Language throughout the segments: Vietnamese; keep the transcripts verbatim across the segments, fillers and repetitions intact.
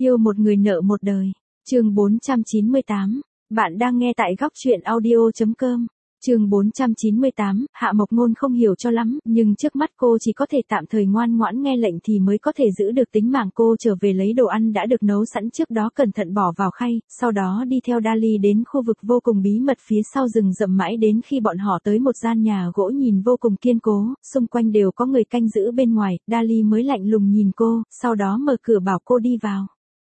Yêu một người nợ một đời. Chương bốn trăm chín mươi tám. Bạn đang nghe tại góc truyện audio chấm com. Chương bốn trăm chín mươi tám, Hạ Mộc Ngôn không hiểu cho lắm, nhưng trước mắt cô chỉ có thể tạm thời ngoan ngoãn nghe lệnh thì mới có thể giữ được tính mạng. Cô trở về lấy đồ ăn đã được nấu sẵn trước đó cẩn thận bỏ vào khay, sau đó đi theo Dali đến khu vực vô cùng bí mật phía sau rừng rậm mãi đến khi bọn họ tới một gian nhà gỗ nhìn vô cùng kiên cố, xung quanh đều có người canh giữ bên ngoài, Dali mới lạnh lùng nhìn cô, sau đó mở cửa bảo cô đi vào.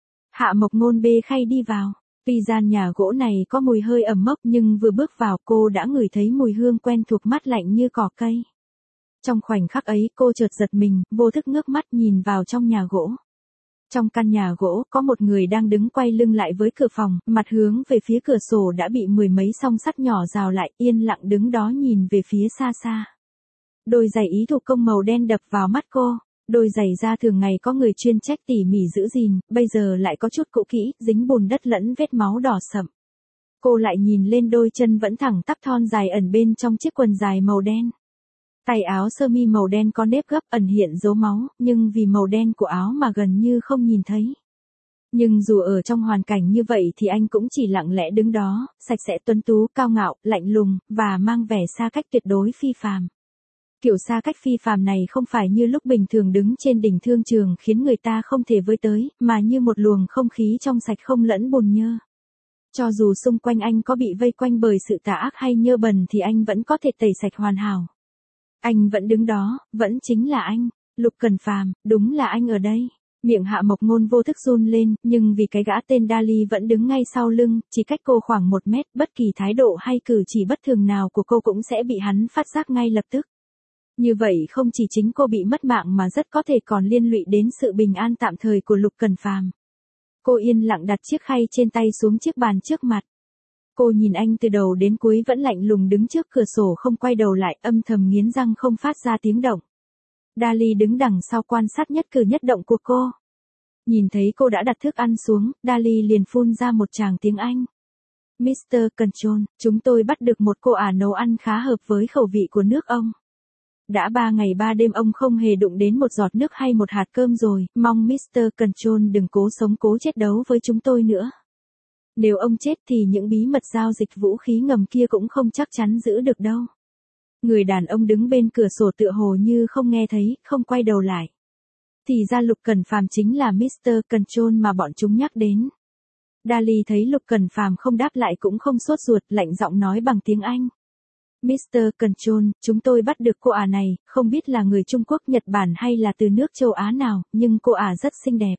Hạ Mộc Ngôn bê khay đi vào. Tuy gian nhà gỗ này có mùi hơi ẩm mốc nhưng vừa bước vào cô đã ngửi thấy mùi hương quen thuộc mát lạnh như cỏ cây. Trong khoảnh khắc ấy cô chợt giật mình, vô thức ngước mắt nhìn vào trong nhà gỗ. Trong căn nhà gỗ có một người đang đứng quay lưng lại với cửa phòng, mặt hướng về phía cửa sổ đã bị mười mấy song sắt nhỏ rào lại, yên lặng đứng đó nhìn về phía xa xa. Đôi giày ý thủ công màu đen đập vào mắt cô. Đôi giày da thường ngày có người chuyên trách tỉ mỉ giữ gìn, bây giờ lại có chút cũ kỹ, dính bùn đất lẫn vết máu đỏ sậm. Cô lại nhìn lên đôi chân vẫn thẳng tắp thon dài ẩn bên trong chiếc quần dài màu đen. Tay áo sơ mi màu đen có nếp gấp ẩn hiện dấu máu, nhưng vì màu đen của áo mà gần như không nhìn thấy. Nhưng dù ở trong hoàn cảnh như vậy thì anh cũng chỉ lặng lẽ đứng đó, sạch sẽ tuấn tú, cao ngạo, lạnh lùng, và mang vẻ xa cách tuyệt đối phi phàm. Kiểu xa cách phi phàm này không phải như lúc bình thường đứng trên đỉnh thương trường khiến người ta không thể với tới, mà như một luồng không khí trong sạch không lẫn bùn nhơ. Cho dù xung quanh anh có bị vây quanh bởi sự tà ác hay nhơ bẩn thì anh vẫn có thể tẩy sạch hoàn hảo. Anh vẫn đứng đó, vẫn chính là anh, Lục Cẩn Phàm, đúng là anh ở đây. Miệng Hạ Mộc Ngôn vô thức run lên, nhưng vì cái gã tên Dali vẫn đứng ngay sau lưng, chỉ cách cô khoảng một mét, bất kỳ thái độ hay cử chỉ bất thường nào của cô cũng sẽ bị hắn phát giác ngay lập tức. Như vậy không chỉ chính cô bị mất mạng mà rất có thể còn liên lụy đến sự bình an tạm thời của Lục Cẩn Phàm. Cô yên lặng đặt chiếc khay trên tay xuống chiếc bàn trước mặt. Cô nhìn anh từ đầu đến cuối vẫn lạnh lùng đứng trước cửa sổ không quay đầu lại, âm thầm nghiến răng không phát ra tiếng động. Dali đứng đằng sau quan sát nhất cử nhất động của cô. Nhìn thấy cô đã đặt thức ăn xuống, Dali liền phun ra một tràng tiếng Anh. mít tơ Control, chúng tôi bắt được một cô ả nấu ăn khá hợp với khẩu vị của nước ông. Đã ba ngày ba đêm ông không hề đụng đến một giọt nước hay một hạt cơm rồi, mong mít tơ Control đừng cố sống cố chết đấu với chúng tôi nữa. Nếu ông chết thì những bí mật giao dịch vũ khí ngầm kia cũng không chắc chắn giữ được đâu. Người đàn ông đứng bên cửa sổ tựa hồ như không nghe thấy, không quay đầu lại. Thì ra Lục Cẩn Phàm chính là mít tơ Control mà bọn chúng nhắc đến. Dali thấy Lục Cẩn Phàm không đáp lại cũng không sốt ruột, lạnh giọng nói bằng tiếng Anh. mít tơ Control, chúng tôi bắt được cô ả này, không biết là người Trung Quốc, Nhật Bản hay là từ nước châu Á nào, nhưng cô ả rất xinh đẹp.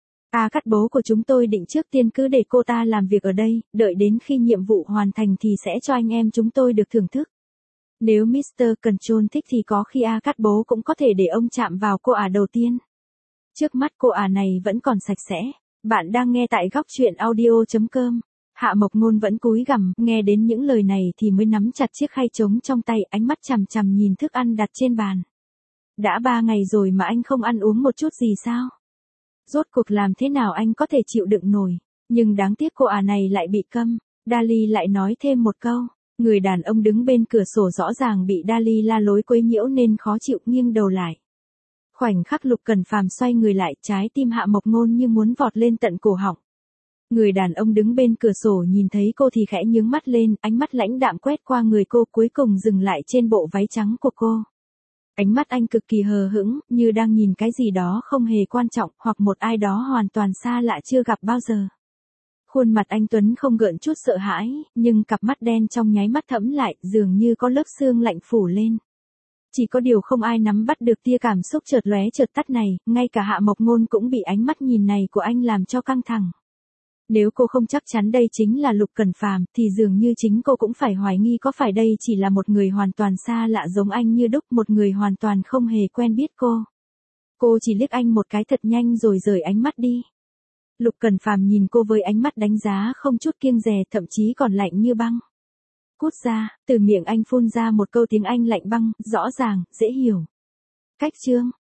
A Cát bố của chúng tôi định trước tiên cứ để cô ta làm việc ở đây, đợi đến khi nhiệm vụ hoàn thành thì sẽ cho anh em chúng tôi được thưởng thức. Nếu mít tơ Control thích thì có khi A Cát bố cũng có thể để ông chạm vào cô ả đầu tiên. Trước mắt cô ả này vẫn còn sạch sẽ. Bạn đang nghe tại góc truyện audio chấm com. Hạ Mộc Ngôn vẫn cúi gằm, nghe đến những lời này thì mới nắm chặt chiếc khay trống trong tay, ánh mắt chằm chằm nhìn thức ăn đặt trên bàn. Đã ba ngày rồi mà anh không ăn uống một chút gì sao? Rốt cuộc làm thế nào anh có thể chịu đựng nổi? Nhưng đáng tiếc cô ả này lại bị câm. Dali lại nói thêm một câu. Người đàn ông đứng bên cửa sổ rõ ràng bị Dali la lối quấy nhiễu nên khó chịu, nghiêng đầu lại. Khoảnh khắc Lục Cẩn Phàm xoay người lại, trái tim Hạ Mộc Ngôn như muốn vọt lên tận cổ họng. Người đàn ông đứng bên cửa sổ nhìn thấy cô thì khẽ nhướng mắt lên, ánh mắt lãnh đạm quét qua người cô cuối cùng dừng lại trên bộ váy trắng của cô. Ánh mắt anh cực kỳ hờ hững, như đang nhìn cái gì đó không hề quan trọng, hoặc một ai đó hoàn toàn xa lạ chưa gặp bao giờ. Khuôn mặt anh tuấn không gợn chút sợ hãi, nhưng cặp mắt đen trong nháy mắt thẫm lại, dường như có lớp sương lạnh phủ lên. Chỉ có điều không ai nắm bắt được tia cảm xúc chợt lóe chợt tắt này, ngay cả Hạ Mộc Ngôn cũng bị ánh mắt nhìn này của anh làm cho căng thẳng. Nếu cô không chắc chắn đây chính là Lục Cẩn Phàm, thì dường như chính cô cũng phải hoài nghi có phải đây chỉ là một người hoàn toàn xa lạ giống anh như đúc, một người hoàn toàn không hề quen biết cô. Cô chỉ liếc anh một cái thật nhanh rồi rời ánh mắt đi. Lục Cẩn Phàm nhìn cô với ánh mắt đánh giá không chút kiêng dè, thậm chí còn lạnh như băng. Cút ra, từ miệng anh phun ra một câu tiếng Anh lạnh băng, rõ ràng, dễ hiểu. Cách chương,